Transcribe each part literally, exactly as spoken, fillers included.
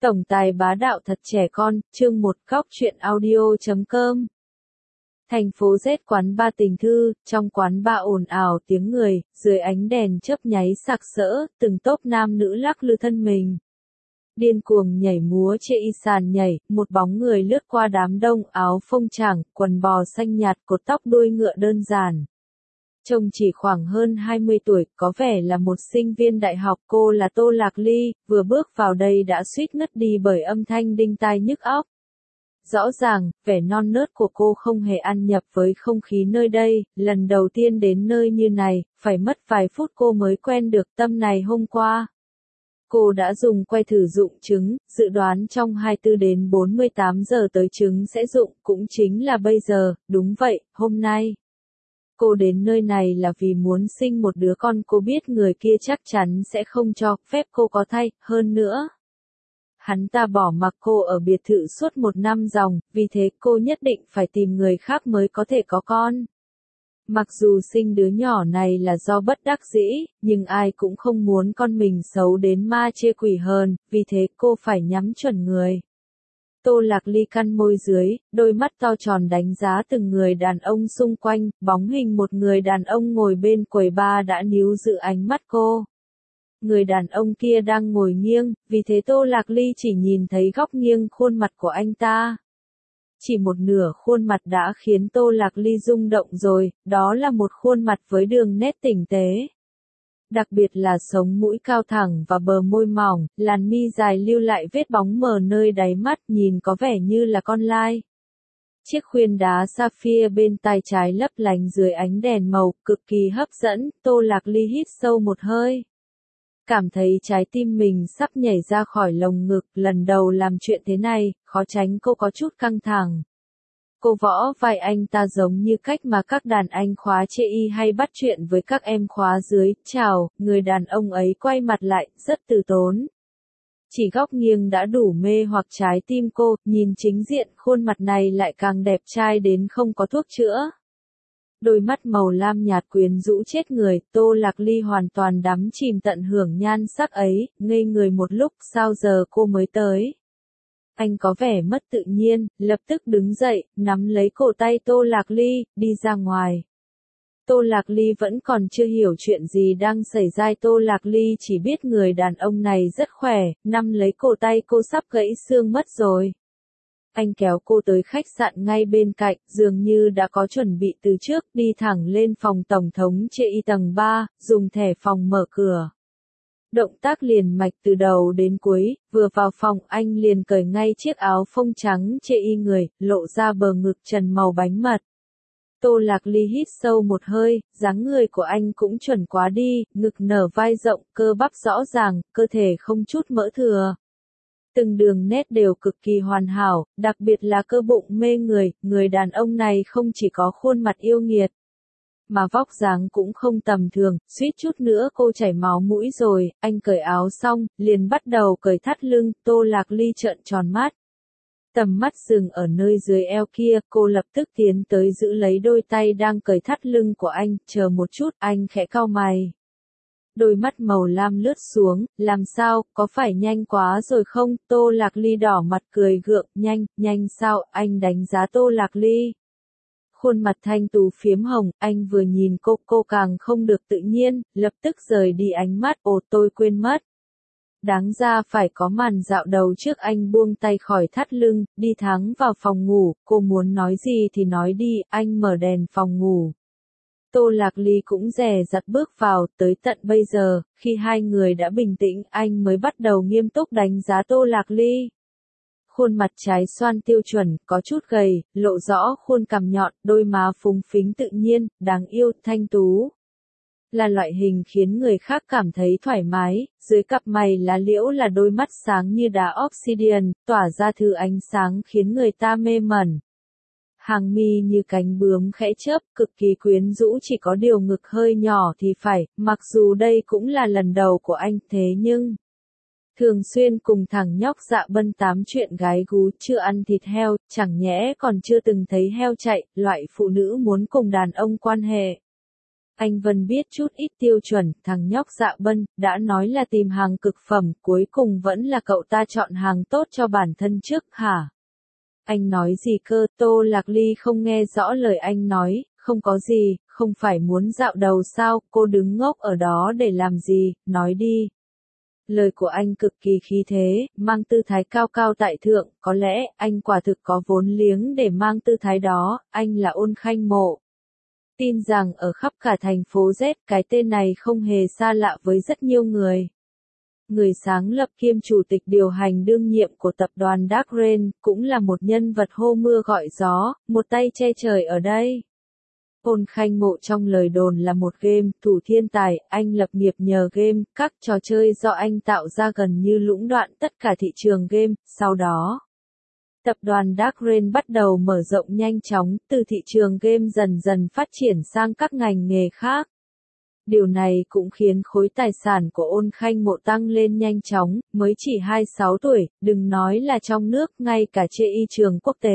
Tổng tài bá đạo thật trẻ con, chương một góc truyện audio chấm com. Thành phố Z quán ba tình thư, trong quán ba ồn ào tiếng người, dưới ánh đèn chớp nháy sặc sỡ, từng tốp nam nữ lắc lư thân mình. Điên cuồng nhảy múa chê y sàn nhảy, một bóng người lướt qua đám đông, áo phông tràng, quần bò xanh nhạt, cột tóc đuôi ngựa đơn giản. Trông chỉ khoảng hơn hai mươi tuổi, có vẻ là một sinh viên đại học. Cô là Tô Lạc Ly, vừa bước vào đây đã suýt ngất đi bởi âm thanh đinh tai nhức óc. Rõ ràng, vẻ non nớt của cô không hề ăn nhập với không khí nơi đây, lần đầu tiên đến nơi như này, phải mất vài phút cô mới quen được tâm này. Hôm qua, cô đã dùng que thử dụng trứng, dự đoán trong hai mươi tư đến bốn mươi tám giờ tới trứng sẽ dụng, cũng chính là bây giờ. Đúng vậy, hôm nay cô đến nơi này là vì muốn sinh một đứa con. Cô biết người kia chắc chắn sẽ không cho phép cô có thai, hơn nữa hắn ta bỏ mặc cô ở biệt thự suốt một năm ròng, vì thế cô nhất định phải tìm người khác mới có thể có con. Mặc dù sinh đứa nhỏ này là do bất đắc dĩ, nhưng ai cũng không muốn con mình xấu đến ma chê quỷ hờn, vì thế cô phải nhắm chuẩn người. Tô Lạc Ly cắn môi dưới, đôi mắt to tròn đánh giá từng người đàn ông xung quanh, bóng hình một người đàn ông ngồi bên quầy bar đã níu giữ ánh mắt cô. Người đàn ông kia đang ngồi nghiêng, vì thế Tô Lạc Ly chỉ nhìn thấy góc nghiêng khuôn mặt của anh ta. Chỉ một nửa khuôn mặt đã khiến Tô Lạc Ly rung động rồi, đó là một khuôn mặt với đường nét tinh tế. Đặc biệt là sống mũi cao thẳng và bờ môi mỏng, làn mi dài lưu lại vết bóng mờ nơi đáy mắt, nhìn có vẻ như là con lai. Chiếc khuyên đá sapphire bên tai trái lấp lánh dưới ánh đèn màu, cực kỳ hấp dẫn. Tô Lạc Ly hít sâu một hơi, cảm thấy trái tim mình sắp nhảy ra khỏi lồng ngực. Lần đầu làm chuyện thế này, khó tránh cô có chút căng thẳng. Cô võ vai anh ta giống như cách mà các đàn anh khóa chê y hay bắt chuyện với các em khóa dưới. Chào, người đàn ông ấy quay mặt lại, rất từ tốn. Chỉ góc nghiêng đã đủ mê hoặc trái tim cô, nhìn chính diện khuôn mặt này lại càng đẹp trai đến không có thuốc chữa. Đôi mắt màu lam nhạt quyến rũ chết người, Tô Lạc Ly hoàn toàn đắm chìm tận hưởng nhan sắc ấy, ngây người một lúc. Sao giờ cô mới tới? Anh có vẻ mất tự nhiên, lập tức đứng dậy, nắm lấy cổ tay Tô Lạc Ly, đi ra ngoài. Tô Lạc Ly vẫn còn chưa hiểu chuyện gì đang xảy ra. Tô Lạc Ly chỉ biết người đàn ông này rất khỏe, nắm lấy cổ tay cô sắp gãy xương mất rồi. Anh kéo cô tới khách sạn ngay bên cạnh, dường như đã có chuẩn bị từ trước, đi thẳng lên phòng tổng thống chê y tầng ba, dùng thẻ phòng mở cửa. Động tác liền mạch từ đầu đến cuối, vừa vào phòng anh liền cởi ngay chiếc áo phông trắng chê y người, lộ ra bờ ngực trần màu bánh mật. Tô Lạc Ly hít sâu một hơi, dáng người của anh cũng chuẩn quá đi, ngực nở vai rộng, cơ bắp rõ ràng, cơ thể không chút mỡ thừa. Từng đường nét đều cực kỳ hoàn hảo, đặc biệt là cơ bụng mê người. Người đàn ông này không chỉ có khuôn mặt yêu nghiệt, mà vóc dáng cũng không tầm thường, suýt chút nữa cô chảy máu mũi rồi. Anh cởi áo xong, liền bắt đầu cởi thắt lưng. Tô Lạc Ly trợn tròn mắt, tầm mắt dừng ở nơi dưới eo kia, cô lập tức tiến tới giữ lấy đôi tay đang cởi thắt lưng của anh. Chờ một chút, anh khẽ cau mày. Đôi mắt màu lam lướt xuống, làm sao, có phải nhanh quá rồi không? Tô Lạc Ly đỏ mặt cười gượng, nhanh, nhanh sao? Anh đánh giá Tô Lạc Ly. Khuôn mặt thanh tú phiếm hồng, anh vừa nhìn cô, cô càng không được tự nhiên, lập tức rời đi ánh mắt. Ồ, tôi quên mất. Đáng ra phải có màn dạo đầu trước. Anh buông tay khỏi thắt lưng, đi thẳng vào phòng ngủ. Cô muốn nói gì thì nói đi, anh mở đèn phòng ngủ. Tô Lạc Ly cũng dè dặt bước vào. Tới tận bây giờ, khi hai người đã bình tĩnh, anh mới bắt đầu nghiêm túc đánh giá Tô Lạc Ly. Khuôn mặt trái xoan tiêu chuẩn, có chút gầy, lộ rõ khuôn cằm nhọn, đôi má phúng phính tự nhiên, đáng yêu, thanh tú. Là loại hình khiến người khác cảm thấy thoải mái. Dưới cặp mày lá liễu là đôi mắt sáng như đá obsidian, tỏa ra thứ ánh sáng khiến người ta mê mẩn. Hàng mi như cánh bướm khẽ chớp, cực kỳ quyến rũ. Chỉ có điều ngực hơi nhỏ thì phải, mặc dù đây cũng là lần đầu của anh, thế nhưng thường xuyên cùng thằng nhóc Dạ Bân tám chuyện gái gú, chưa ăn thịt heo, chẳng nhẽ còn chưa từng thấy heo chạy. Loại phụ nữ muốn cùng đàn ông quan hệ, Anh Vân biết chút ít tiêu chuẩn, thằng nhóc Dạ Bân, đã nói là tìm hàng cực phẩm, cuối cùng vẫn là cậu ta chọn hàng tốt cho bản thân trước hả? Anh nói gì cơ? Tô Lạc Ly không nghe rõ lời anh nói, không có gì, không phải muốn dạo đầu sao, cô đứng ngốc ở đó để làm gì, nói đi. Lời của anh cực kỳ khí thế, mang tư thái cao cao tại thượng, có lẽ anh quả thực có vốn liếng để mang tư thái đó, anh là Ôn Khanh Mộ. Tin rằng ở khắp cả thành phố Z, cái tên này không hề xa lạ với rất nhiều người. Người sáng lập kiêm chủ tịch điều hành đương nhiệm của tập đoàn Dark Rain, cũng là một nhân vật hô mưa gọi gió, một tay che trời ở đây. Ôn Khanh Mộ trong lời đồn là một game thủ thiên tài, anh lập nghiệp nhờ game, các trò chơi do anh tạo ra gần như lũng đoạn tất cả thị trường game, sau đó. Tập đoàn Dark Rain bắt đầu mở rộng nhanh chóng, từ thị trường game dần dần phát triển sang các ngành nghề khác. Điều này cũng khiến khối tài sản của Ôn Khanh Mộ tăng lên nhanh chóng, mới chỉ hai mươi sáu tuổi, đừng nói là trong nước, ngay cả trên y trường quốc tế.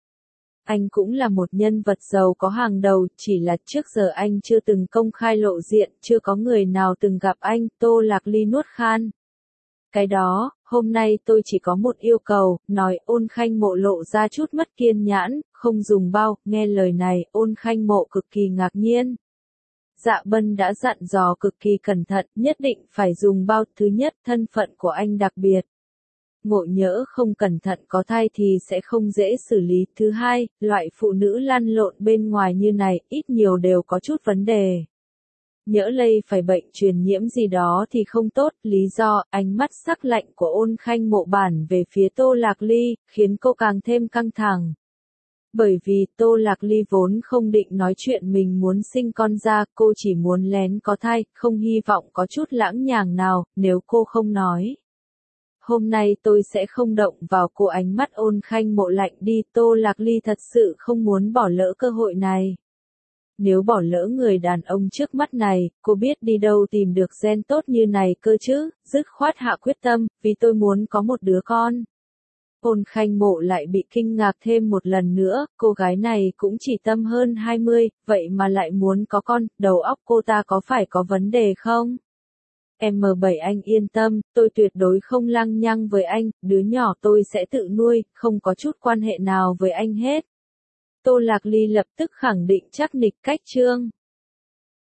Anh cũng là một nhân vật giàu có hàng đầu, chỉ là trước giờ anh chưa từng công khai lộ diện, chưa có người nào từng gặp anh, Tô Lạc Ly nuốt khan. Cái đó, hôm nay tôi chỉ có một yêu cầu, nói. Ôn Khanh Mộ lộ ra chút mất kiên nhãn, không dùng bao, nghe lời này, Ôn Khanh Mộ cực kỳ ngạc nhiên. Dạ Bân đã dặn dò cực kỳ cẩn thận, nhất định phải dùng bao. Thứ nhất, thân phận của anh đặc biệt. Ngộ nhỡ không cẩn thận có thai thì sẽ không dễ xử lý. Thứ hai, loại phụ nữ lăn lộn bên ngoài như này, ít nhiều đều có chút vấn đề. Nhỡ lây phải bệnh truyền nhiễm gì đó thì không tốt. Lý do, ánh mắt sắc lạnh của Ôn Khanh Mộ bản về phía Tô Lạc Ly, khiến cô càng thêm căng thẳng. Bởi vì Tô Lạc Ly vốn không định nói chuyện mình muốn sinh con ra, cô chỉ muốn lén có thai, không hy vọng có chút lãng nhàng nào, nếu cô không nói. Hôm nay tôi sẽ không động vào cô. Ánh mắt Ôn Khanh Mộ lạnh đi, Tô Lạc Ly thật sự không muốn bỏ lỡ cơ hội này. Nếu bỏ lỡ người đàn ông trước mắt này, cô biết đi đâu tìm được gen tốt như này cơ chứ, dứt khoát hạ quyết tâm, vì tôi muốn có một đứa con. Ôn Khanh Mộ lại bị kinh ngạc thêm một lần nữa, cô gái này cũng chỉ tầm hơn hai mươi, vậy mà lại muốn có con, đầu óc cô ta có phải có vấn đề không? em bảy anh yên tâm, tôi tuyệt đối không lăng nhăng với anh, đứa nhỏ tôi sẽ tự nuôi, không có chút quan hệ nào với anh hết. Tô Lạc Ly lập tức khẳng định chắc nịch cách trương.